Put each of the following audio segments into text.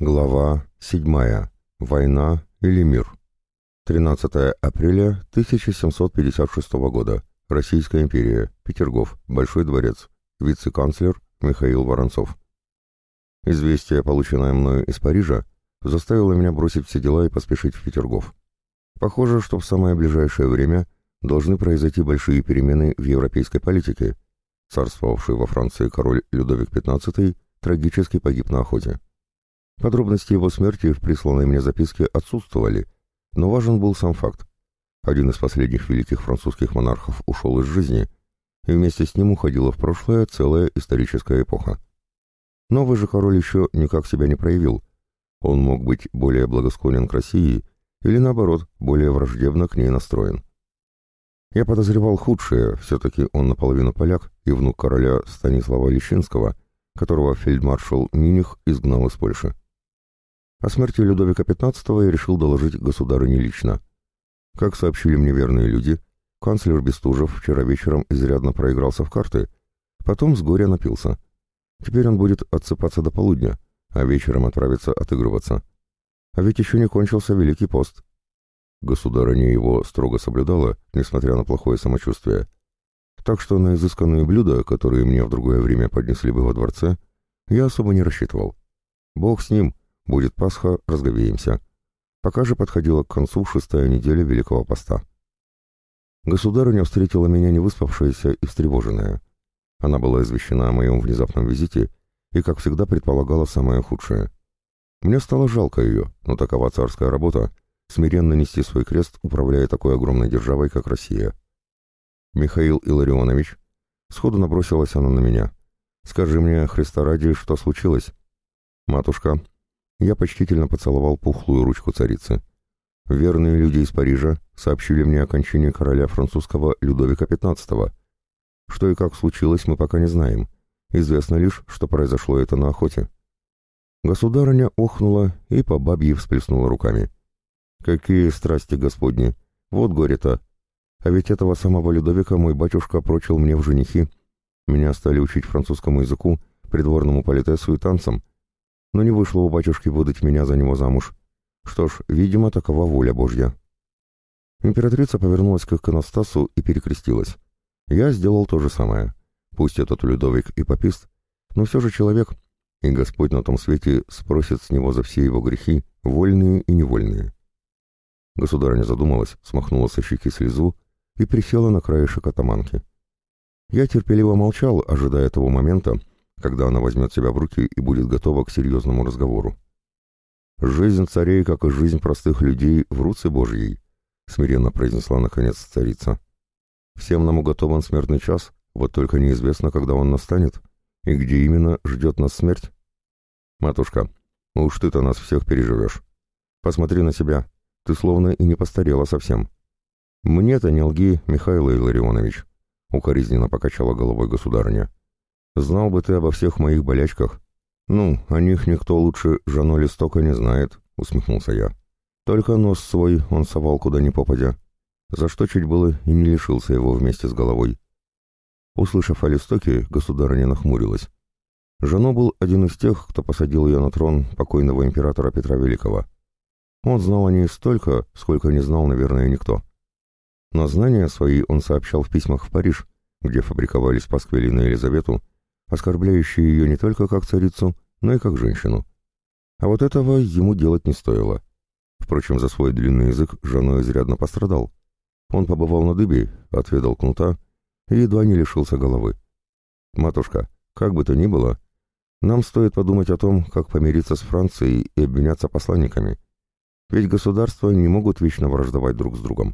Глава 7. Война или мир. 13 апреля 1756 года. Российская империя. Петергоф. Большой дворец. Вице-канцлер Михаил Воронцов. Известие, полученное мною из Парижа, заставило меня бросить все дела и поспешить в Петергоф. Похоже, что в самое ближайшее время должны произойти большие перемены в европейской политике. Царствовавший во Франции король Людовик XV трагически погиб на охоте. Подробности его смерти в присланной мне записке отсутствовали, но важен был сам факт. Один из последних великих французских монархов ушел из жизни, и вместе с ним уходила в прошлое целая историческая эпоха. Новый же король еще никак себя не проявил. Он мог быть более благосклонен к России или, наоборот, более враждебно к ней настроен. Я подозревал худшее, все-таки он наполовину поляк и внук короля Станислава Лещинского, которого фельдмаршал Миних изгнал из Польши. О смерти Людовика XV я решил доложить государыне лично. Как сообщили мне верные люди, канцлер Бестужев вчера вечером изрядно проигрался в карты, потом с горя напился. Теперь он будет отсыпаться до полудня, а вечером отправится отыгрываться. А ведь еще не кончился Великий пост. Государыня его строго соблюдала, несмотря на плохое самочувствие. Так что на изысканные блюда, которые мне в другое время поднесли бы во дворце, я особо не рассчитывал. Бог с ним. Будет Пасха, разговеемся. Пока же подходила к концу 6-я неделя Великого Поста. Государыня встретила меня невыспавшаяся и встревоженная. Она была извещена о моем внезапном визите и, как всегда, предполагала самое худшее. Мне стало жалко ее, но такова царская работа — смиренно нести свой крест, управляя такой огромной державой, как Россия. «Михаил Илларионович», сходу набросилась она на меня. «Скажи мне, Христа ради, что случилось?» «Матушка». Я почтительно поцеловал пухлую ручку царицы. Верные люди из Парижа сообщили мне о кончине короля французского Людовика XV. Что и как случилось, мы пока не знаем. Известно лишь, что произошло это на охоте. Государыня охнула и по бабье всплеснула руками. «Какие страсти Господни! Вот горе-то! А ведь этого самого Людовика мой батюшка прочил мне в женихи. Меня стали учить французскому языку, придворному политесу и танцам. Но не вышло у батюшки выдать меня за него замуж. Что ж, видимо, такова воля Божья». Императрица повернулась к иконостасу и перекрестилась. Я сделал то же самое. Пусть этот Людовик и папист, но все же человек, и Господь на том свете спросит с него за все его грехи, вольные и невольные. Государыня задумалась, смахнула со щеки слезу и присела на краешек атаманки. Я терпеливо молчал, ожидая того момента, когда она возьмет себя в руки и будет готова к серьезному разговору. «Жизнь царей, как и жизнь простых людей, в руце Божьей», — смиренно произнесла наконец царица. «Всем нам уготован смертный час, вот только неизвестно, когда он настанет, и где именно ждет нас смерть. Матушка, уж ты-то нас всех переживешь. Посмотри на себя, ты словно и не постарела совсем». «Мне-то не лги, Михаил Илларионович», — укоризненно покачала головой государыня. «Знал бы ты обо всех моих болячках». «Ну, о них никто лучше Жано Листока не знает», — усмехнулся я. «Только нос свой он совал куда ни попадя, за что чуть было и не лишился его вместе с головой». Услышав о Листоке, государыня нахмурилась. Жано был один из тех, кто посадил ее на трон покойного императора Петра Великого. Он знал о ней столько, сколько не знал, наверное, никто. Но знания свои он сообщал в письмах в Париж, где фабриковались пасквили на Елизавету, оскорбляющие ее не только как царицу, но и как женщину. А вот этого ему делать не стоило. Впрочем, за свой длинный язык Жано изрядно пострадал. Он побывал на дыбе, отведал кнута и едва не лишился головы. «Матушка, как бы то ни было, нам стоит подумать о том, как помириться с Францией и обменяться посланниками. Ведь государства не могут вечно враждовать друг с другом».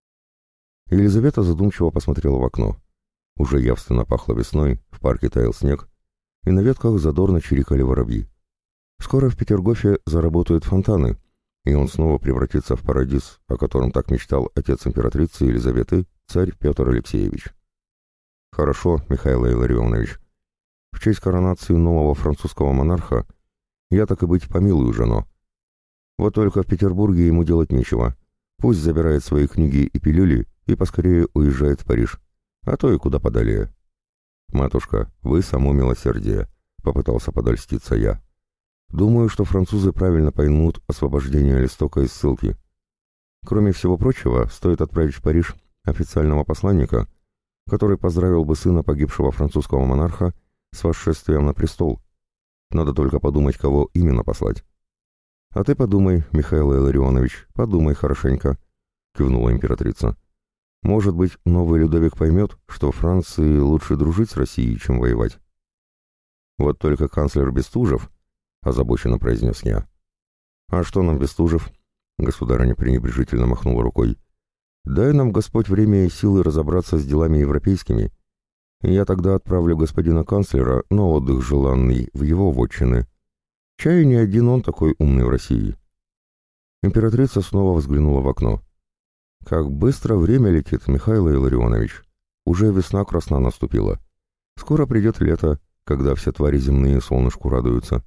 Елизавета задумчиво посмотрела в окно. Уже явственно пахло весной, в парке таял снег, и на ветках задорно чирикали воробьи. Скоро в Петергофе заработают фонтаны, и он снова превратится в парадиз, о котором так мечтал отец императрицы Елизаветы, царь Петр Алексеевич. «Хорошо, Михаил Илларионович. В честь коронации нового французского монарха я, так и быть, помилую Жано. Вот только в Петербурге ему делать нечего. Пусть забирает свои книги и пилюли и поскорее уезжает в Париж, а то и куда подалее». «Матушка, вы само милосердие», — попытался подольститься я. Думаю, что французы правильно поймут освобождение Листока из ссылки. Кроме всего прочего, стоит отправить в Париж официального посланника, который поздравил бы сына погибшего французского монарха с восшествием на престол. Надо только подумать, кого именно послать. «А ты подумай, Михаил Илларионович, подумай хорошенько», — кивнула императрица. «Может быть, новый Людовик поймет, что Франции лучше дружить с Россией, чем воевать». «Вот только канцлер Бестужев», — озабоченно произнес я. «А что нам Бестужев?» — государыня пренебрежительно махнула рукой. «Дай нам, Господь, время и силы разобраться с делами европейскими, и я тогда отправлю господина канцлера на отдых желанный в его вотчины. Чай не один он такой умный в России». Императрица снова взглянула в окно. «Как быстро время летит, Михаил Илларионович. Уже весна красна наступила. Скоро придет лето, когда все твари земные солнышку радуются.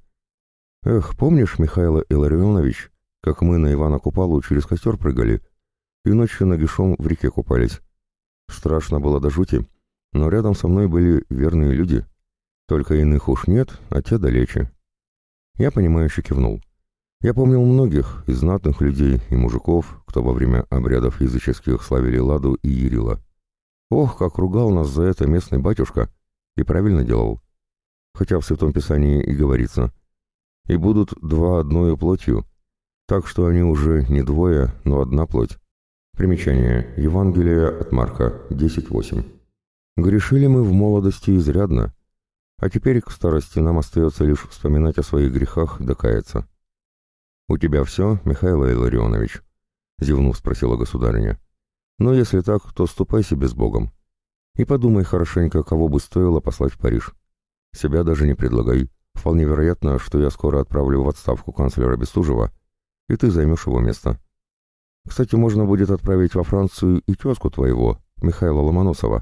Эх, помнишь, Михаил Илларионович, как мы на Ивана Купалу через костер прыгали и ночью нагишом в реке купались? Страшно было до жути, но рядом со мной были верные люди. Только иных уж нет, а те далече». Я понимающе кивнул. Я помнил многих, и знатных людей, и мужиков, кто во время обрядов языческих славили Ладу и Ярила. Ох, как ругал нас за это местный батюшка, и правильно делал. Хотя в Святом Писании и говорится: «И будут два одною плотью», так что они уже не двое, но одна плоть. Примечание. Евангелие от Марка, 10:8. Грешили мы в молодости изрядно, а теперь к старости нам остается лишь вспоминать о своих грехах да каяться. «У тебя все, Михаил Илларионович?» — зевнув, спросила государыня. «Но если так, то ступай себе с Богом. И подумай хорошенько, кого бы стоило послать в Париж. Себя даже не предлагай. Вполне вероятно, что я скоро отправлю в отставку канцлера Бестужева, и ты займешь его место. Кстати, можно будет отправить во Францию и тезку твоего, Михаила Ломоносова.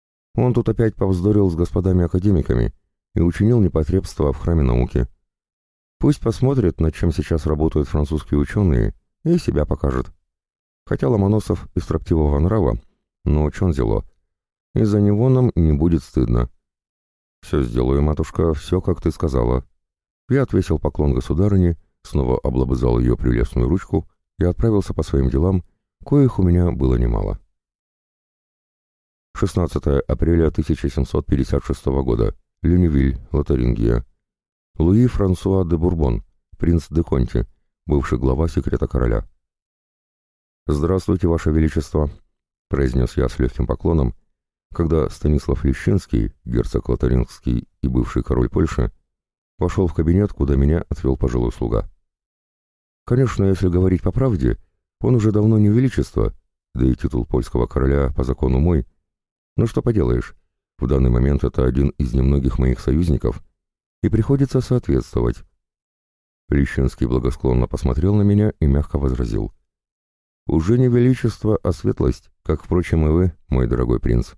Он тут опять повздорил с господами-академиками и учинил непотребство в храме науки. Пусть посмотрит, над чем сейчас работают французские ученые, и себя покажет. Хотя Ломоносов из строптивого нрава, но чон зело. Из-за него нам не будет стыдно». «Все сделаю, матушка, все, как ты сказала». Я отвесил поклон государыне, снова облобызал ее прелестную ручку и отправился по своим делам, коих у меня было немало. 16 апреля 1756 года. Люневиль, Лотарингия. Луи Франсуа де Бурбон, принц де Конти, бывший глава секрета короля. «Здравствуйте, Ваше Величество», — произнес я с легким поклоном, когда Станислав Лещинский, герцог Лотарингский и бывший король Польши, вошел в кабинет, куда меня отвел пожилой слуга. Конечно, если говорить по правде, он уже давно не величество, да и титул польского короля по закону мой. Но что поделаешь, в данный момент это один из немногих моих союзников, и приходится соответствовать. Лещинский благосклонно посмотрел на меня и мягко возразил: «Уже не величество, а светлость, как, впрочем, и вы, мой дорогой принц».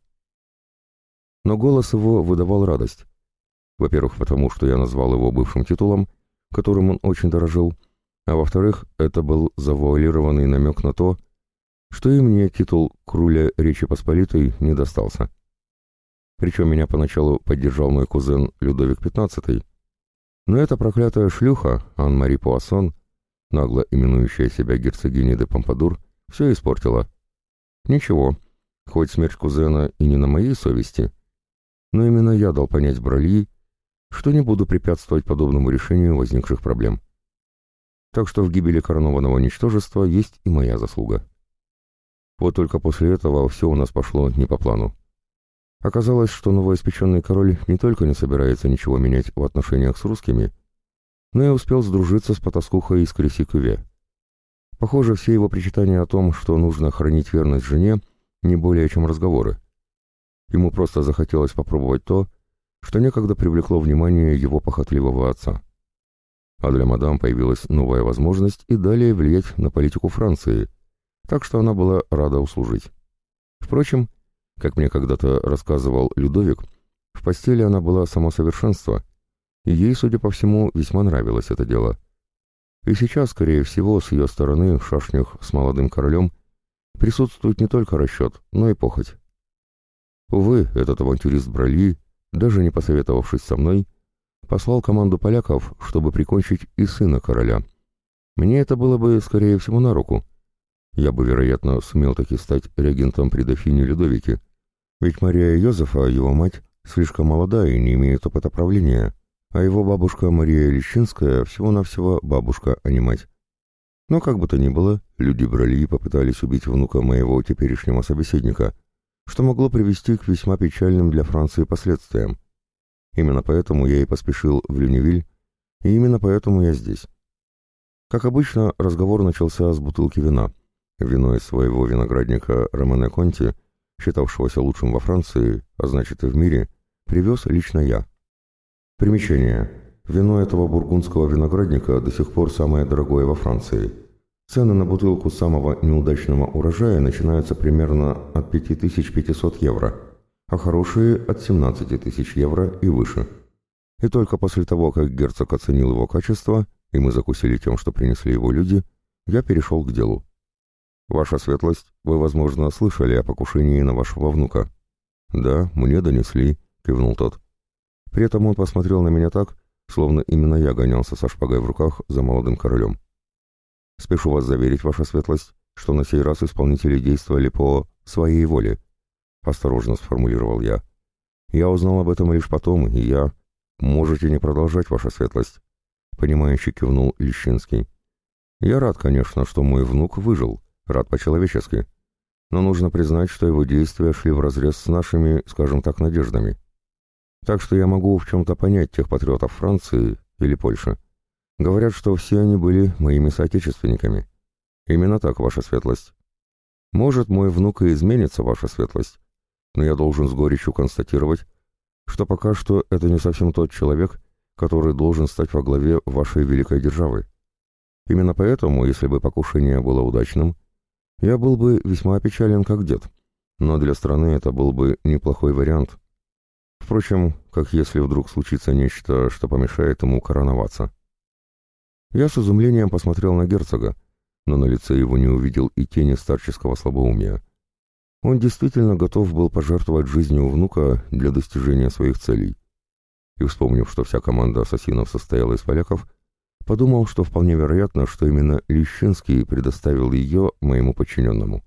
Но голос его выдавал радость. Во-первых, потому что я назвал его бывшим титулом, которым он очень дорожил, а во-вторых, это был завуалированный намек на то, что и мне титул круля Речи Посполитой не достался. Причем меня поначалу поддержал мой кузен Людовик XV, но эта проклятая шлюха, Ан-Мари Пуассон, нагло именующая себя герцогиней де Помпадур, все испортила. Ничего, хоть смерть кузена и не на моей совести, но именно я дал понять Брольи, что не буду препятствовать подобному решению возникших проблем. Так что в гибели коронованного ничтожества есть и моя заслуга. Вот только после этого все у нас пошло не по плану. Оказалось, что новоиспеченный король не только не собирается ничего менять в отношениях с русскими, но и успел сдружиться с потаскухой из Креси-Кюве. Похоже, все его причитания о том, что нужно хранить верность жене, не более чем разговоры. Ему просто захотелось попробовать то, что некогда привлекло внимание его похотливого отца. А для мадам появилась новая возможность и далее влиять на политику Франции, так что она была рада услужить. Впрочем, как мне когда-то рассказывал Людовик, в постели она была само совершенство, и ей, судя по всему, весьма нравилось это дело. И сейчас, скорее всего, с ее стороны в шашнях с молодым королем присутствует не только расчет, но и похоть. Увы, этот авантюрист Брольи, даже не посоветовавшись со мной, послал команду поляков, чтобы прикончить и сына короля. Мне это было бы, скорее всего, на руку. Я бы, вероятно, сумел таки стать регентом при дофине Людовике, ведь Мария Йозефа, его мать, слишком молода и не имеет опыта правления, а его бабушка Мария Лещинская всего-навсего бабушка, а не мать. Но как бы то ни было, люди брали и попытались убить внука моего теперешнего собеседника, что могло привести к весьма печальным для Франции последствиям. Именно поэтому я и поспешил в Люневиль, и именно поэтому я здесь. Как обычно, разговор начался с бутылки вина. Вино из своего виноградника Романе Конти, считавшегося лучшим во Франции, а значит и в мире, привез лично я. Примечание. Вино этого бургундского виноградника до сих пор самое дорогое во Франции. Цены на бутылку самого неудачного урожая начинаются примерно от 5500 евро, а хорошие от 17 тысяч евро и выше. И только после того, как герцог оценил его качество, и мы закусили тем, что принесли его люди, я перешел к делу. «Ваша светлость, вы, возможно, слышали о покушении на вашего внука?» «Да, мне донесли», — кивнул тот. При этом он посмотрел на меня так, словно именно я гонялся со шпагой в руках за молодым королем. «Спешу вас заверить, ваша светлость, что на сей раз исполнители действовали по своей воле», — осторожно сформулировал я. «Я узнал об этом лишь потом, и я...» «Можете не продолжать, ваша светлость», — понимающе кивнул Лещинский. «Я рад, конечно, что мой внук выжил, рад по-человечески, но нужно признать, что его действия шли вразрез с нашими, скажем так, надеждами. Так что я могу в чем-то понять тех патриотов Франции или Польши. Говорят, что все они были моими соотечественниками. Именно так, ваша светлость. Может, мой внук и изменится, ваша светлость, но я должен с горечью констатировать, что пока что это не совсем тот человек, который должен стать во главе вашей великой державы. Именно поэтому, если бы покушение было удачным, я был бы весьма опечален как дед, но для страны это был бы неплохой вариант. Впрочем, как если вдруг случится нечто, что помешает ему короноваться. Я с изумлением посмотрел на герцога, но на лице его не увидел и тени старческого слабоумия. Он действительно готов был пожертвовать жизнью внука для достижения своих целей. И, вспомнив, что вся команда ассасинов состояла из поляков, подумал, что вполне вероятно, что именно Лещинский предоставил ее моему подчиненному.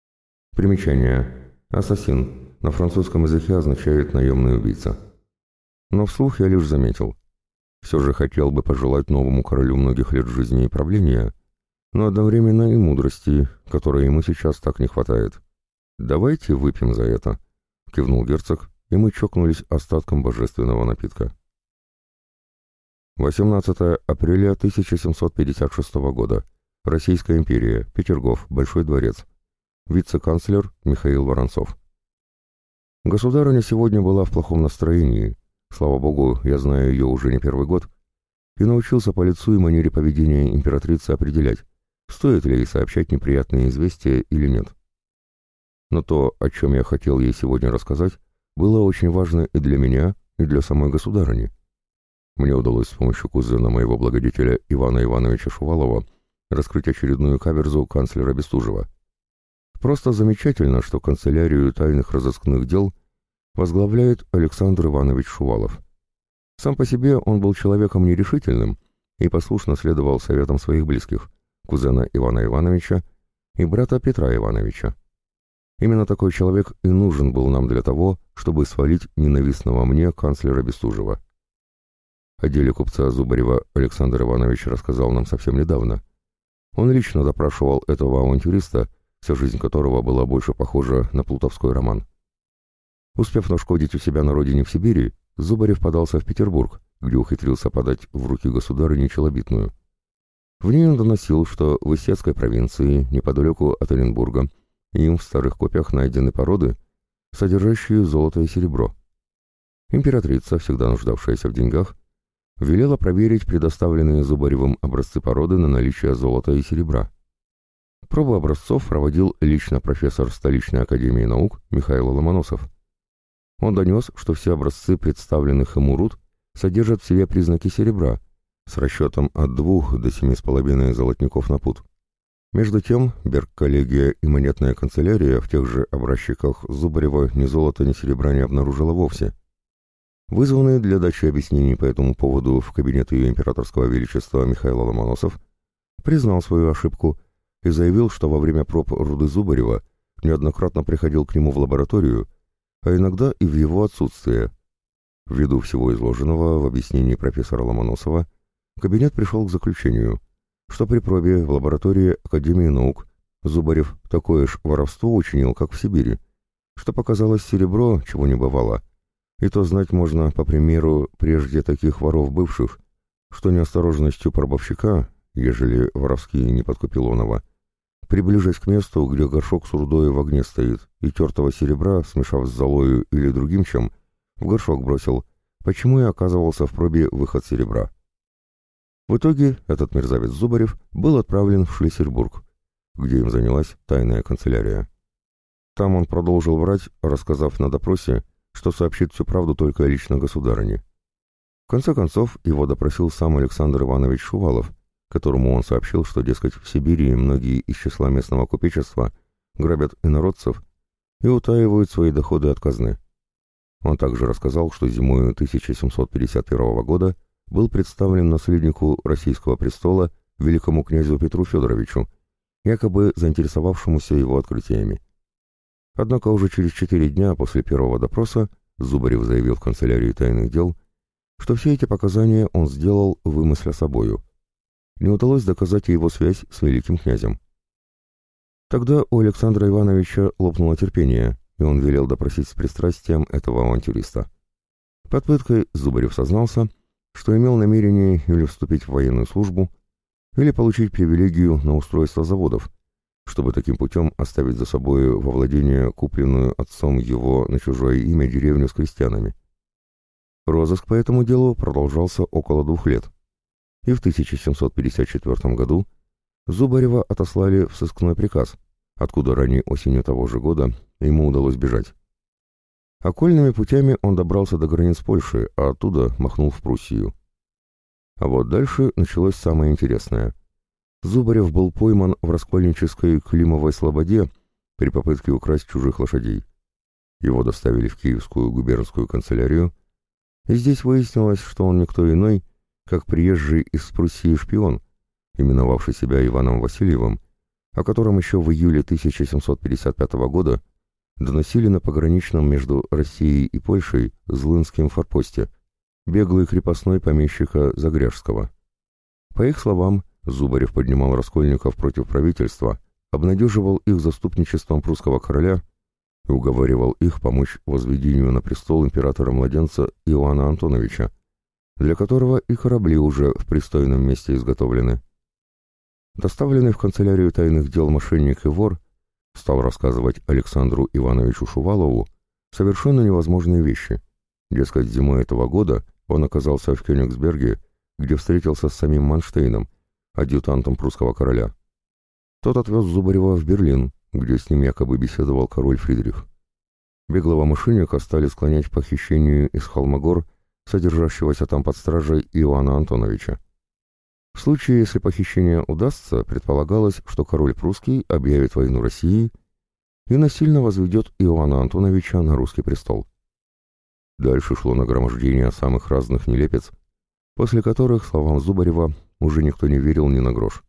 Примечание. Ассасин. На французском языке означает «наемный убийца». Но вслух я лишь заметил. Все же хотел бы пожелать новому королю многих лет жизни и правления, но одновременно и мудрости, которой ему сейчас так не хватает. «Давайте выпьем за это», — кивнул герцог, и мы чокнулись остатком божественного напитка. 18 апреля 1756 года. Российская империя. Петергоф. Большой дворец. Вице-канцлер Михаил Воронцов. Государыня сегодня была в плохом настроении. Слава богу, я знаю ее уже не первый год, и научился по лицу и манере поведения императрицы определять, стоит ли ей сообщать неприятные известия или нет. Но то, о чем я хотел ей сегодня рассказать, было очень важно и для меня, и для самой государыни. Мне удалось с помощью кузена моего благодетеля Ивана Ивановича Шувалова раскрыть очередную каверзу канцлера Бестужева. Просто замечательно, что канцелярию тайных разыскных дел возглавляет Александр Иванович Шувалов. Сам по себе он был человеком нерешительным и послушно следовал советам своих близких, кузена Ивана Ивановича и брата Петра Ивановича. Именно такой человек и нужен был нам для того, чтобы свалить ненавистного мне канцлера Бестужева. О деле купца Зубарева Александр Иванович рассказал нам совсем недавно. Он лично допрашивал этого авантюриста, вся жизнь которого была больше похожа на плутовской роман. Успев нашкодить у себя на родине в Сибири, Зубарев подался в Петербург, где ухитрился подать в руки государыни челобитную. В ней он доносил, что в Исетской провинции, неподалеку от Оренбурга, им в старых копиях найдены породы, содержащие золото и серебро. Императрица, всегда нуждавшаяся в деньгах, велела проверить предоставленные Зубаревым образцы породы на наличие золота и серебра. Пробу образцов проводил лично профессор столичной академии наук Михаил Ломоносов. Он донес, что все образцы представленных ему руд содержат в себе признаки серебра с расчетом от 2 до 7,5 золотников на пуд. Между тем, Берг-коллегия и монетная канцелярия в тех же образчиках Зубарева ни золота, ни серебра не обнаружила вовсе. Вызванный для дачи объяснений по этому поводу в кабинет ее императорского величества Михаил Ломоносов признал свою ошибку и заявил, что во время проб руды Зубарева неоднократно приходил к нему в лабораторию, а иногда и в его отсутствие. Ввиду всего изложенного в объяснении профессора Ломоносова, кабинет пришел к заключению, что при пробе в лаборатории Академии наук Зубарев такое ж воровство учинил, как в Сибири, что показалось серебро, чего не бывало, и то знать можно по примеру прежде таких воров бывших, что неосторожностью пробовщика, ежели воровские не подкупил онова, приближаясь к месту, где горшок с рудою в огне стоит, и тертого серебра, смешав с золою или другим чем, в горшок бросил, почему и оказывался в пробе выход серебра. В итоге этот мерзавец Зубарев был отправлен в Шлиссельбург, где им занялась тайная канцелярия. Там он продолжил врать, рассказав на допросе, что сообщит всю правду только лично государыне. В конце концов, его допросил сам Александр Иванович Шувалов, которому он сообщил, что, дескать, в Сибири многие из числа местного купечества грабят инородцев и утаивают свои доходы от казны. Он также рассказал, что зимой 1751 года был представлен наследнику российского престола великому князю Петру Федоровичу, якобы заинтересовавшемуся его открытиями. Однако уже через 4 дня после первого допроса Зубарев заявил в канцелярии тайных дел, что все эти показания он сделал, вымысля собою. Не удалось доказать его связь с великим князем. Тогда у Александра Ивановича лопнуло терпение, и он велел допросить с пристрастием этого авантюриста. Под пыткой Зубарев сознался, что имел намерение или вступить в военную службу, или получить привилегию на устройство заводов, чтобы таким путем оставить за собой во владение купленную отцом его на чужое имя деревню с крестьянами. Розыск по этому делу продолжался около 2 лет, и в 1754 году Зубарева отослали в сыскной приказ, откуда ранней осенью того же года ему удалось бежать. Окольными путями он добрался до границ Польши, а оттуда махнул в Пруссию. А вот дальше началось самое интересное. Зубарев был пойман в раскольнической Климовой слободе при попытке украсть чужих лошадей. Его доставили в Киевскую губернскую канцелярию, и здесь выяснилось, что он никто иной, как приезжий из Пруссии шпион, именовавший себя Иваном Васильевым, о котором еще в июле 1755 года доносили на пограничном между Россией и Польшей Злынском форпосте, беглый крепостной помещика Загряжского. По их словам, Зубарев поднимал раскольников против правительства, обнадеживал их заступничеством прусского короля и уговаривал их помочь возведению на престол императора-младенца Иоанна Антоновича, для которого и корабли уже в пристойном месте изготовлены. Доставленный в канцелярию тайных дел мошенник и вор стал рассказывать Александру Ивановичу Шувалову совершенно невозможные вещи. Дескать, зимой этого года он оказался в Кёнигсберге, где встретился с самим Манштейном, адъютантом прусского короля. Тот отвез Зубарева в Берлин, где с ним якобы беседовал король Фридрих. Беглого мошенника стали склонять к похищению из Холмогор, содержащегося там под стражей Иоанна Антоновича. В случае, если похищение удастся, предполагалось, что король прусский объявит войну России и насильно возведет Иоанна Антоновича на русский престол. Дальше шло нагромождение самых разных нелепец, после которых, словам Зубарева, уже никто не верил ни на грош.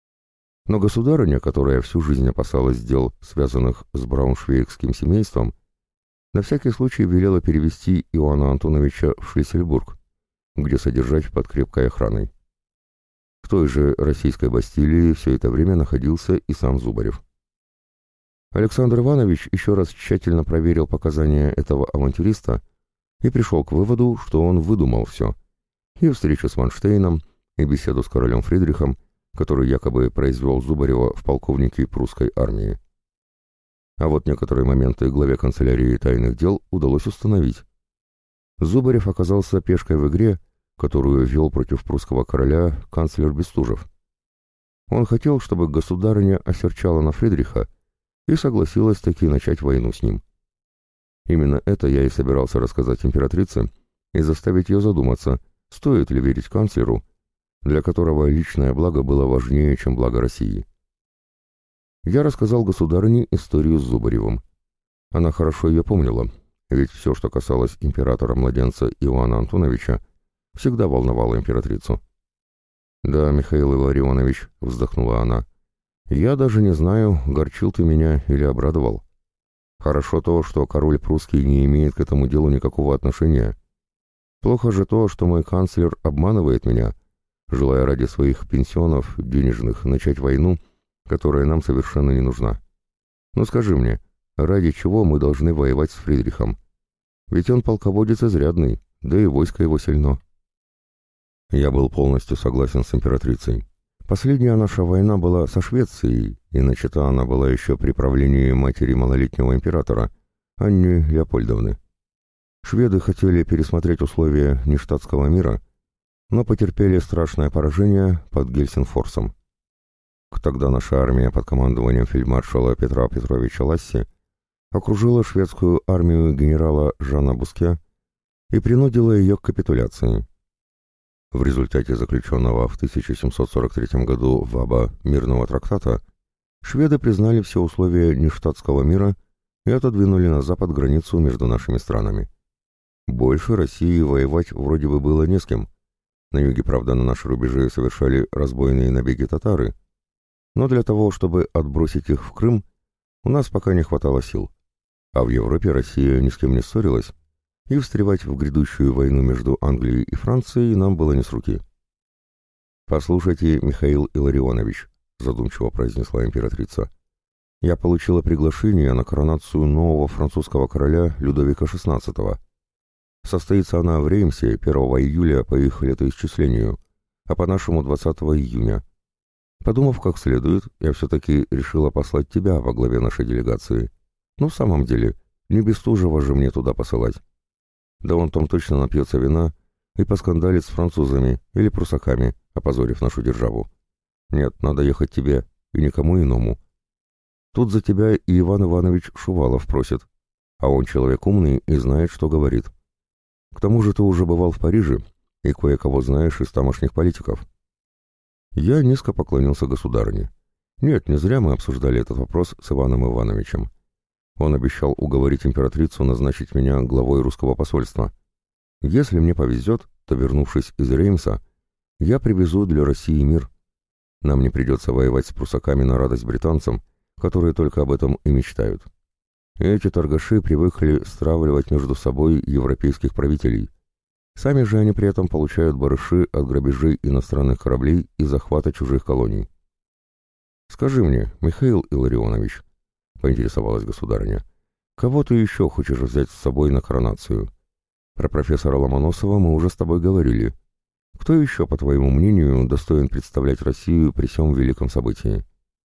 Но государыня, которая всю жизнь опасалась дел, связанных с брауншвейгским семейством, на всякий случай велела перевести Иоанна Антоновича в Шлиссельбург, где содержать под крепкой охраной. В той же российской Бастилии все это время находился и сам Зубарев. Александр Иванович еще раз тщательно проверил показания этого авантюриста и пришел к выводу, что он выдумал все, и встречу с Манштейном, и беседу с королем Фридрихом, который якобы произвел Зубарева в полковнике прусской армии. А вот некоторые моменты главе канцелярии тайных дел удалось установить. Зубарев оказался пешкой в игре, которую вел против прусского короля канцлер Бестужев. Он хотел, чтобы государыня осерчала на Фридриха и согласилась таки начать войну с ним. Именно это я и собирался рассказать императрице и заставить ее задуматься, стоит ли верить канцлеру, для которого личное благо было важнее, чем благо России. Я рассказал государыне историю с Зубаревым. Она хорошо ее помнила, ведь все, что касалось императора-младенца Иоанна Антоновича, всегда волновало императрицу. «Да, Михаил Илларионович», — вздохнула она, — «я даже не знаю, горчил ты меня или обрадовал. Хорошо то, что король прусский не имеет к этому делу никакого отношения. Плохо же то, что мой канцлер обманывает меня, желая ради своих пенсионов денежных начать войну, которая нам совершенно не нужна. Но скажи мне, ради чего мы должны воевать с Фридрихом? Ведь он полководец изрядный, да и войско его сильно». Я был полностью согласен с императрицей. Последняя наша война была со Швецией, и начата она была еще при правлении матери малолетнего императора, Анны Леопольдовны. Шведы хотели пересмотреть условия нештатского мира, но потерпели страшное поражение под Гельсинфорсом. Тогда наша армия под командованием фельдмаршала Петра Петровича Ласси окружила шведскую армию генерала Жана Буске и принудила ее к капитуляции. В результате заключенного в 1743 году в Аба мирного трактата шведы признали все условия нештатского мира и отодвинули на запад границу между нашими странами. Больше России воевать вроде бы было не с кем. На юге, правда, на наши рубежи совершали разбойные набеги татары, но для того, чтобы отбросить их в Крым, у нас пока не хватало сил. А в Европе Россия ни с кем не ссорилась, и встревать в грядущую войну между Англией и Францией нам было не с руки. «Послушайте, Михаил Илларионович», — задумчиво произнесла императрица, — «я получила приглашение на коронацию нового французского короля Людовика XVI. Состоится она в Реймсе 1 июля по их летоисчислению, а по-нашему 20 июня. Подумав как следует, я все-таки решила послать тебя во главе нашей делегации. Ну, в самом деле, не Бестужева же мне туда посылать. Да он там точно напьется вина и поскандалит с французами или прусаками, опозорив нашу державу. Нет, надо ехать тебе и никому иному. Тут за тебя и Иван Иванович Шувалов просит, а он человек умный и знает, что говорит. К тому же ты уже бывал в Париже и кое-кого знаешь из тамошних политиков». Я низко поклонился государыне. Нет, не зря мы обсуждали этот вопрос с Иваном Ивановичем. Он обещал уговорить императрицу назначить меня главой русского посольства. Если мне повезет, то, вернувшись из Реймса, я привезу для России мир. Нам не придется воевать с прусаками на радость британцам, которые только об этом и мечтают. Эти торгаши привыкли стравливать между собой европейских правителей. Сами же они при этом получают барыши от грабежей иностранных кораблей и захвата чужих колоний. «Скажи мне, Михаил Илларионович», — поинтересовалась государыня, — «кого ты еще хочешь взять с собой на коронацию? Про профессора Ломоносова мы уже с тобой говорили. Кто еще, по твоему мнению, достоин представлять Россию при всем великом событии?»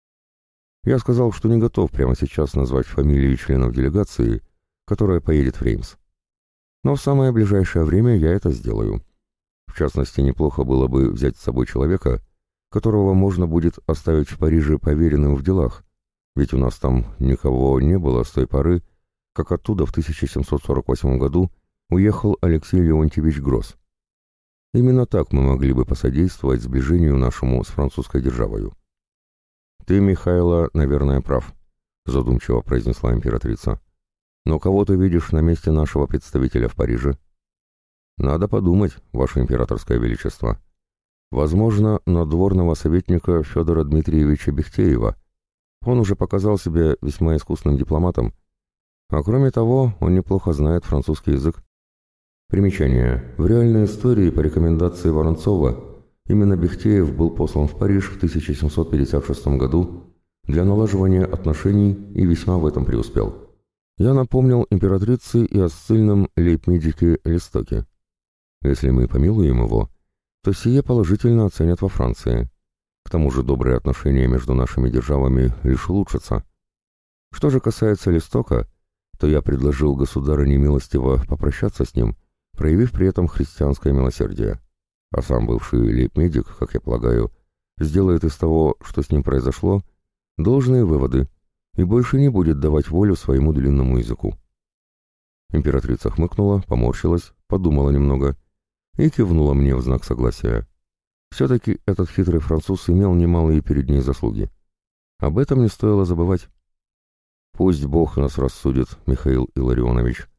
Я сказал, что не готов прямо сейчас назвать фамилии членов делегации, которая поедет в Реймс. Но в самое ближайшее время я это сделаю. В частности, неплохо было бы взять с собой человека, которого можно будет оставить в Париже поверенным в делах, ведь у нас там никого не было с той поры, как оттуда в 1748 году уехал Алексей Леонтьевич Гросс. Именно так мы могли бы посодействовать сближению нашему с французской державою. «Ты, Михайло, наверное, прав», — задумчиво произнесла императрица. «Но кого ты видишь на месте нашего представителя в Париже?» «Надо подумать, ваше императорское величество. Возможно, надворного советника Федора Дмитриевича Бехтеева. Он уже показал себя весьма искусным дипломатом. А кроме того, он неплохо знает французский язык». Примечание. В реальной истории по рекомендации Воронцова именно Бехтеев был послан в Париж в 1756 году для налаживания отношений и весьма в этом преуспел. Я напомнил императрице и о ссыльном лейб-медике Листоке. Если мы помилуем его, то сие положительно оценят во Франции. К тому же добрые отношения между нашими державами лишь улучшатся. Что же касается Листока, то я предложил государыне милостиво попрощаться с ним, проявив при этом христианское милосердие. А сам бывший лейб-медик, как я полагаю, сделает из того, что с ним произошло, должные выводы и больше не будет давать волю своему длинному языку. Императрица хмыкнула, поморщилась, подумала немного и кивнула мне в знак согласия. Все-таки этот хитрый француз имел немалые перед ней заслуги. Об этом не стоило забывать. «Пусть Бог нас рассудит, Михаил Илларионович»,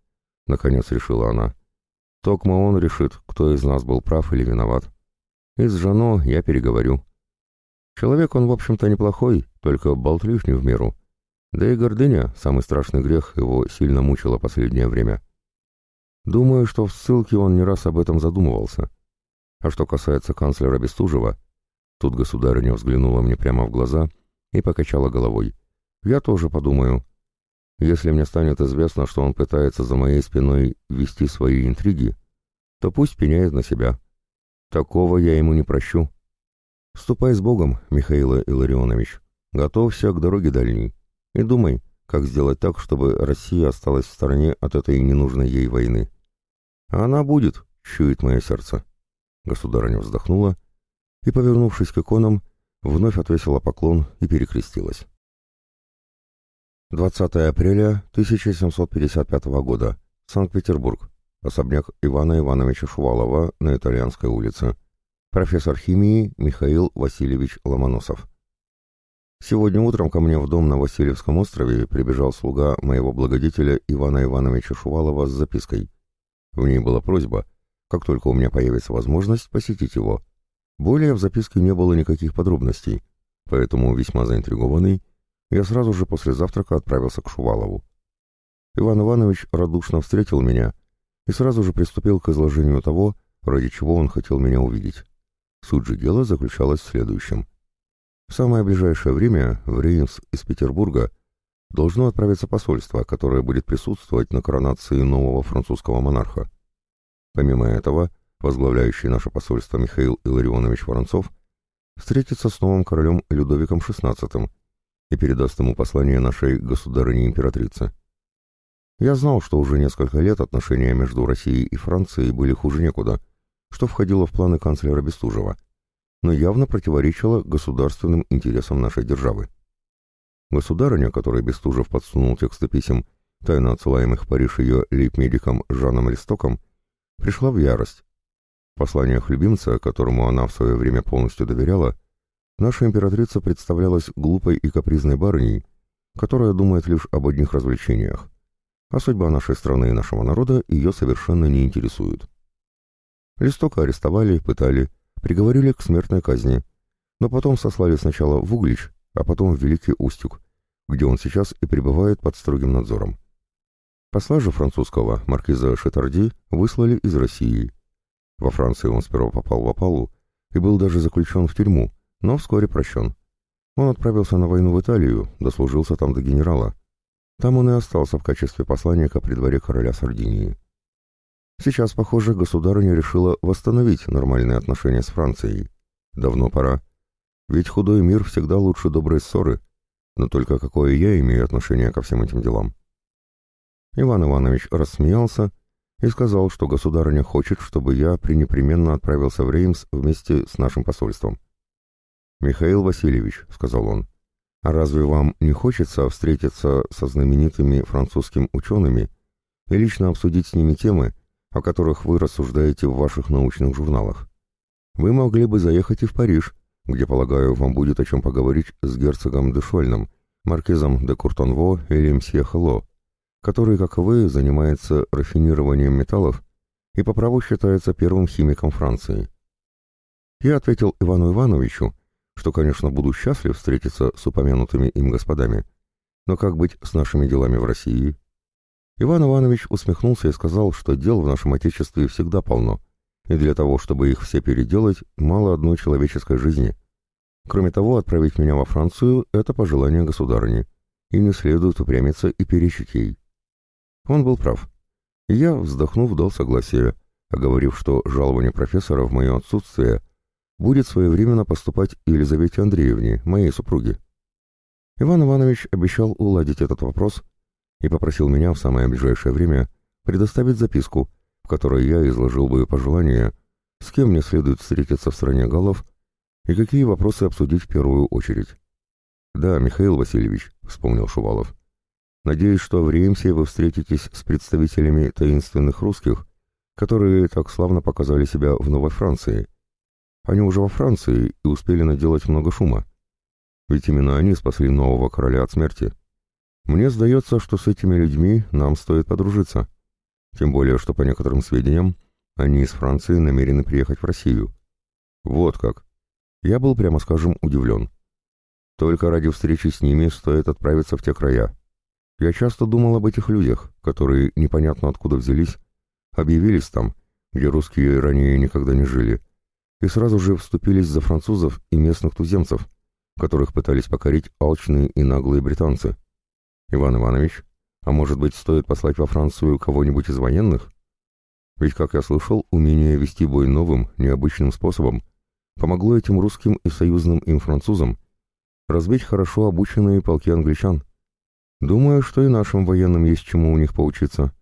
— наконец решила она. «Токмо он решит, кто из нас был прав или виноват. И с Жано я переговорю. Человек он, в общем-то, неплохой, только болтлив не в меру. Да и гордыня, самый страшный грех, его сильно мучила последнее время. Думаю, что в ссылке он не раз об этом задумывался. А что касается канцлера Бестужева, тут государыня взглянула мне прямо в глаза и покачала головой. Я тоже подумаю. Если мне станет известно, что он пытается за моей спиной вести свои интриги, то пусть пеняет на себя. Такого я ему не прощу. Ступай с Богом, Михаил Илларионович. Готовься к дороге дальней. И думай, как сделать так, чтобы Россия осталась в стороне от этой ненужной ей войны. А она будет, чует мое сердце. Государыня вздохнула и, повернувшись к иконам, вновь отвесила поклон и перекрестилась. 20 апреля 1755 года. Санкт-Петербург. Особняк Ивана Ивановича Шувалова на Итальянской улице. Профессор химии Михаил Васильевич Ломоносов. Сегодня утром ко мне в дом на Васильевском острове прибежал слуга моего благодетеля Ивана Ивановича Шувалова с запиской. В ней была просьба, как только у меня появится возможность, посетить его. Более в записке не было никаких подробностей, поэтому, весьма заинтригованный, я сразу же после завтрака отправился к Шувалову. Иван Иванович радушно встретил меня и сразу же приступил к изложению того, ради чего он хотел меня увидеть. Суть же дела заключалась в следующем. В самое ближайшее время в Реймс из Петербурга должно отправиться посольство, которое будет присутствовать на коронации нового французского монарха. Помимо этого, возглавляющий наше посольство Михаил Илларионович Воронцов встретится с новым королем Людовиком XVI и передаст ему послание нашей государыне-императрице. Я знал, что уже несколько лет отношения между Россией и Францией были хуже некуда, что входило в планы канцлера Бестужева, но явно противоречило государственным интересам нашей державы. Государыня, которой Бестужев подсунул тексты писем, тайно отсылаемых в Париж ее лейб-медиком Жаном Листоком, пришла в ярость. В посланиях любимца, которому она в свое время полностью доверяла, наша императрица представлялась глупой и капризной барыней, которая думает лишь об одних развлечениях, а судьба нашей страны и нашего народа ее совершенно не интересует. Листока арестовали, пытали, приговорили к смертной казни, но потом сослали сначала в Углич, а потом в Великий Устюг, где он сейчас и пребывает под строгим надзором. Посла же французского, маркиза Шетарди, выслали из России. Во Франции он сперва попал в опалу и был даже заключен в тюрьму, но вскоре прощен. Он отправился на войну в Италию, дослужился там до генерала. Там он и остался в качестве посланника при дворе короля Сардинии. Сейчас, похоже, государыня решила восстановить нормальные отношения с Францией. Давно пора. Ведь худой мир всегда лучше доброй ссоры. Но только какое я имею отношение ко всем этим делам? Иван Иванович рассмеялся и сказал, что государыня хочет, чтобы я пренепременно отправился в Реймс вместе с нашим посольством. «Михаил Васильевич», — сказал он, — «а разве вам не хочется встретиться со знаменитыми французскими учеными и лично обсудить с ними темы, о которых вы рассуждаете в ваших научных журналах? Вы могли бы заехать и в Париж, где, полагаю, вам будет о чем поговорить с герцогом де Шольном, маркизом де Куртонво или мсье Хэлло, который, как и вы, занимается рафинированием металлов и по праву считается первым химиком Франции». Я ответил Ивану Ивановичу, что, конечно, буду счастлив встретиться с упомянутыми им господами, но как быть с нашими делами в России? Иван Иванович усмехнулся и сказал, что дел в нашем Отечестве всегда полно, и для того, чтобы их все переделать, мало одной человеческой жизни. Кроме того, отправить меня во Францию — это пожелание государыни, и не следует упрямиться и перечить ей. Он был прав. И я, вздохнув, дал согласие, оговорив, что жалование профессора в мое отсутствие будет своевременно поступать Елизавете Андреевне, моей супруге. Иван Иванович обещал уладить этот вопрос и попросил меня в самое ближайшее время предоставить записку, в которой я изложил бы пожелания, с кем мне следует встретиться в стране галлов и какие вопросы обсудить в первую очередь. «Да, Михаил Васильевич», — вспомнил Шувалов, — «надеюсь, что в Реймсе вы встретитесь с представителями таинственных русских, которые так славно показали себя в Новой Франции. Они уже во Франции и успели наделать много шума. Ведь именно они спасли нового короля от смерти. Мне сдается, что с этими людьми нам стоит подружиться. Тем более, что, по некоторым сведениям, они из Франции намерены приехать в Россию. Вот как. Я был, прямо скажем, удивлен. Только ради встречи с ними стоит отправиться в те края. Я часто думал об этих людях, которые непонятно откуда взялись, объявились там, где русские ранее никогда не жили, и сразу же вступились за французов и местных туземцев, которых пытались покорить алчные и наглые британцы. Иван Иванович, а может быть, стоит послать во Францию кого-нибудь из военных? Ведь, как я слышал, умение вести бой новым, необычным способом помогло этим русским и союзным им французам разбить хорошо обученные полки англичан. Думаю, что и нашим военным есть чему у них поучиться.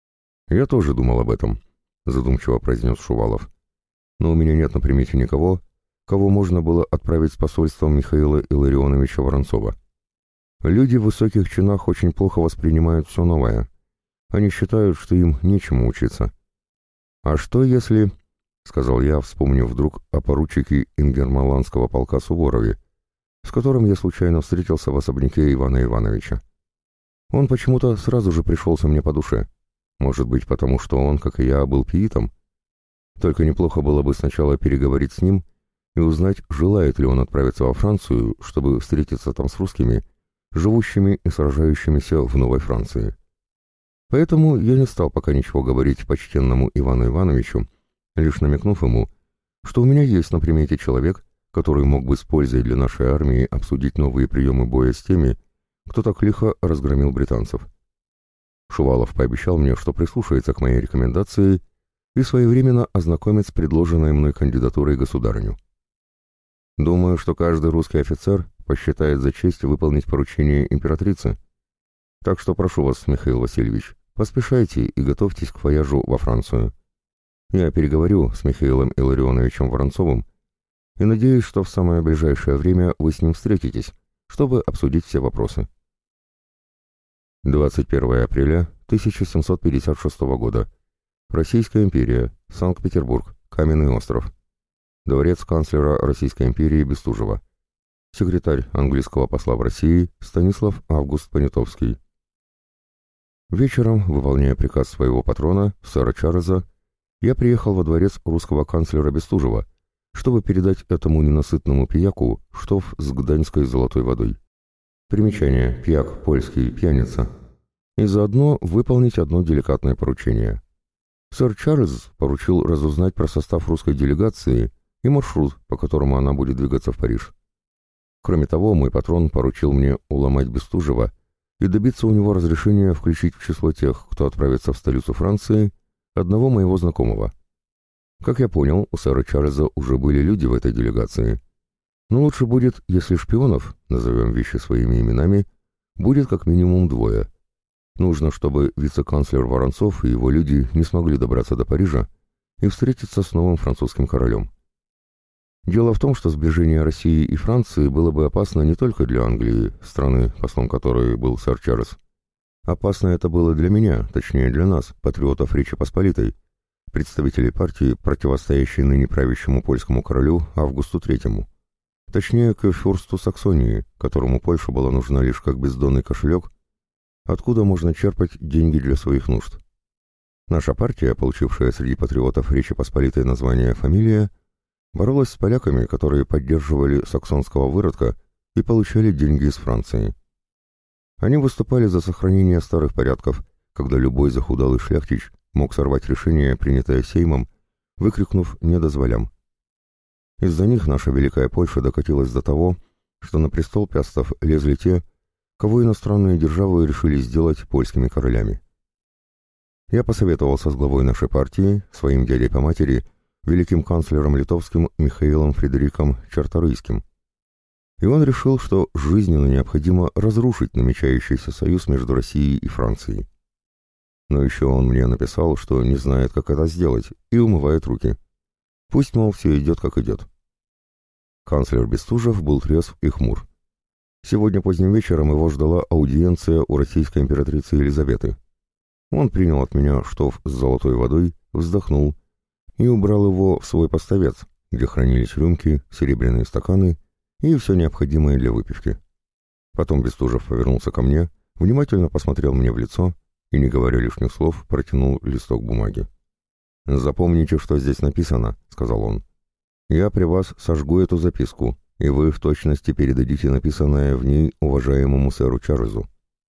Я тоже думал об этом, задумчиво произнес Шувалов. Но у меня нет на примете никого, кого можно было отправить с посольством Михаила Илларионовича Воронцова. Люди в высоких чинах очень плохо воспринимают все новое. Они считают, что им нечему учиться. «А что если...» — сказал я, вспомнив вдруг о поручике Ингерманландского полка Суворове, с которым я случайно встретился в особняке Ивана Ивановича. Он почему-то сразу же пришелся мне по душе. Может быть, потому что он, как и я, был пиитом? Только неплохо было бы сначала переговорить с ним и узнать, желает ли он отправиться во Францию, чтобы встретиться там с русскими, живущими и сражающимися в Новой Франции. Поэтому я не стал пока ничего говорить почтенному Ивану Ивановичу, лишь намекнув ему, что у меня есть на примете человек, который мог бы с пользой для нашей армии обсудить новые приемы боя с теми, кто так лихо разгромил британцев. Шувалов пообещал мне, что прислушается к моей рекомендации и своевременно ознакомит с предложенной мной кандидатурой государыню. Думаю, что каждый русский офицер посчитает за честь выполнить поручение императрицы. Так что прошу вас, Михаил Васильевич, поспешайте и готовьтесь к вояжу во Францию. Я переговорю с Михаилом Илларионовичем Воронцовым и надеюсь, что в самое ближайшее время вы с ним встретитесь, чтобы обсудить все вопросы. 21 апреля 1756 года. Российская империя. Санкт-Петербург. Каменный остров. Дворец канцлера Российской империи Бестужева. Секретарь английского посла в России Станислав Август Понятовский. Вечером, выполняя приказ своего патрона, сэра Чарльза, я приехал во дворец русского канцлера Бестужева, чтобы передать этому ненасытному пияку штоф с гданьской золотой водой. Примечание. Пияк, польский, пьяница. И заодно выполнить одно деликатное поручение. Сэр Чарльз поручил разузнать про состав русской делегации и маршрут, по которому она будет двигаться в Париж. Кроме того, мой патрон поручил мне уломать Бестужева и добиться у него разрешения включить в число тех, кто отправится в столицу Франции, одного моего знакомого. Как я понял, у сэра Чарльза уже были люди в этой делегации. Но лучше будет, если шпионов, назовем вещи своими именами, будет как минимум 2. Нужно, чтобы вице-канцлер Воронцов и его люди не смогли добраться до Парижа и встретиться с новым французским королем. Дело в том, что сближение России и Франции было бы опасно не только для Англии, страны, послом которой был сэр Чарльз. Опасно это было для меня, точнее для нас, патриотов Речи Посполитой, представителей партии, противостоящей ныне правящему польскому королю Августу III, точнее к фюрсту Саксонии, которому Польша была нужна лишь как бездонный кошелек, откуда можно черпать деньги для своих нужд. Наша партия, получившая среди патриотов Речи Посполитой название «Фамилия», боролась с поляками, которые поддерживали саксонского выродка и получали деньги из Франции. Они выступали за сохранение старых порядков, когда любой захудалый шляхтич мог сорвать решение, принятое Сеймом, выкрикнув «не дозволям». Из-за них наша Великая Польша докатилась до того, что на престол пястов лезли те, кого иностранные державы решили сделать польскими королями. Я посоветовался с главой нашей партии, своим дядей по матери, великим канцлером литовским Михаилом Фредериком Чарторийским. И он решил, что жизненно необходимо разрушить намечающийся союз между Россией и Францией. Но еще он мне написал, что не знает, как это сделать, и умывает руки. Пусть, мол, все идет, как идет. Канцлер Бестужев был трезв и хмур. Сегодня поздним вечером его ждала аудиенция у российской императрицы Елизаветы. Он принял от меня штоф с золотой водой, вздохнул и убрал его в свой поставец, где хранились рюмки, серебряные стаканы и все необходимое для выпивки. Потом Бестужев повернулся ко мне, внимательно посмотрел мне в лицо и, не говоря лишних слов, протянул листок бумаги. «Запомните, что здесь написано», — сказал он. «Я при вас сожгу эту записку, и вы в точности передадите написанное в ней уважаемому сэру Чарльзу».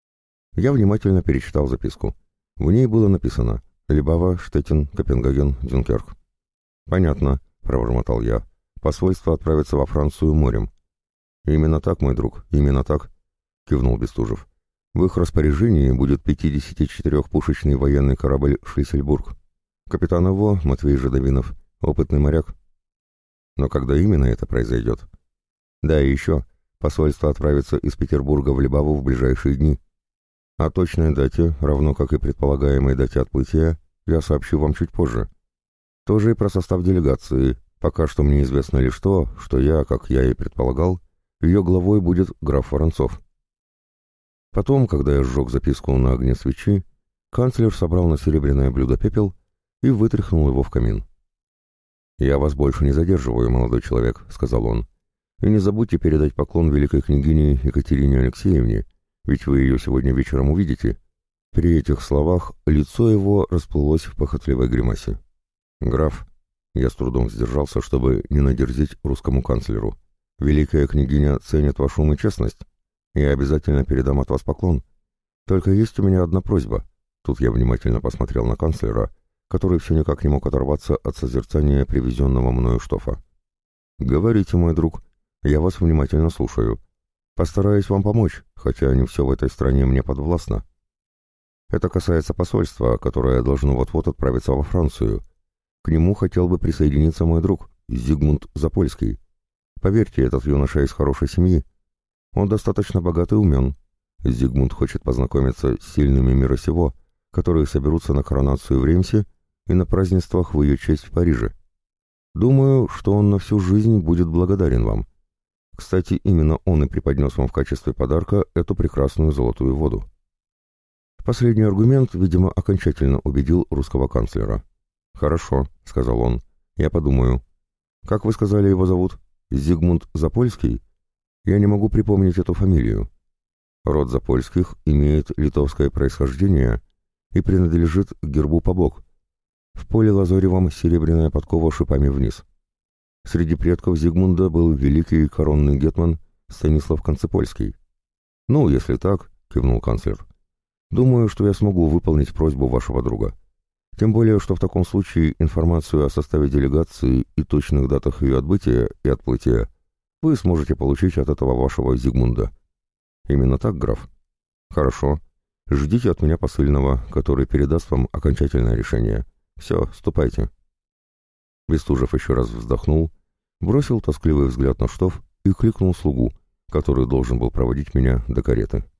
Я внимательно перечитал записку. В ней было написано «Либава, Штеттин, Копенгаген, Дюнкерк». «Понятно», — пробормотал я. «Посольство отправится во Францию морем». «Именно так, мой друг, именно так», — кивнул Бестужев. «В их распоряжении будет 54-пушечный военный корабль «Шлиссельбург». Капитан его, Матвей Жадовинов, опытный моряк». «Но когда именно это произойдет?» «Да, и еще. Посольство отправится из Петербурга в Либаву в ближайшие дни. О точной дате, равно как и предполагаемой дате отплытия, я сообщу вам чуть позже. Тоже и про состав делегации. Пока что мне известно лишь то, что я, как я и предполагал, ее главой будет граф Воронцов». Потом, когда я сжег записку на огне свечи, канцлер собрал на серебряное блюдо пепел и вытряхнул его в камин. «Я вас больше не задерживаю, молодой человек», — сказал он. «И не забудьте передать поклон великой княгине Екатерине Алексеевне, ведь вы ее сегодня вечером увидите». При этих словах лицо его расплылось в похотливой гримасе. «Граф», — я с трудом сдержался, чтобы не надерзить русскому канцлеру, «великая княгиня ценит вашу ум и честность. Я обязательно передам от вас поклон. Только есть у меня одна просьба». Тут я внимательно посмотрел на канцлера, который все никак не мог оторваться от созерцания привезенного мною штофа. «Говорите, мой друг, я вас внимательно слушаю. Постараюсь вам помочь, хотя не все в этой стране мне подвластно. Это касается посольства, которое должно вот-вот отправиться во Францию. К нему хотел бы присоединиться мой друг, Зигмунд Запольский. Поверьте, этот юноша из хорошей семьи. Он достаточно богат и умен. Зигмунд хочет познакомиться с сильными мира сего, которые соберутся на коронацию в Реймсе и на празднествах в ее честь в Париже. Думаю, что он на всю жизнь будет благодарен вам. Кстати, именно он и преподнес вам в качестве подарка эту прекрасную золотую воду». Последний аргумент, видимо, окончательно убедил русского канцлера. «Хорошо», — сказал он, — «я подумаю. Как вы сказали, его зовут? Зигмунд Запольский? Я не могу припомнить эту фамилию. Род Запольских имеет литовское происхождение и принадлежит к гербу Побок. В поле лазоревом серебряная подкова шипами вниз. Среди предков Зигмунда был великий коронный гетман Станислав Концепольский». «Ну, если так», — кивнул канцлер, — «думаю, что я смогу выполнить просьбу вашего друга. Тем более, что в таком случае информацию о составе делегации и точных датах ее отбытия и отплытия вы сможете получить от этого вашего Зигмунда». «Именно так, граф?» «Хорошо. Ждите от меня посыльного, который передаст вам окончательное решение. Все, ступайте». Бестужев еще раз вздохнул, бросил тоскливый взгляд на штоф и кликнул слугу, который должен был проводить меня до кареты.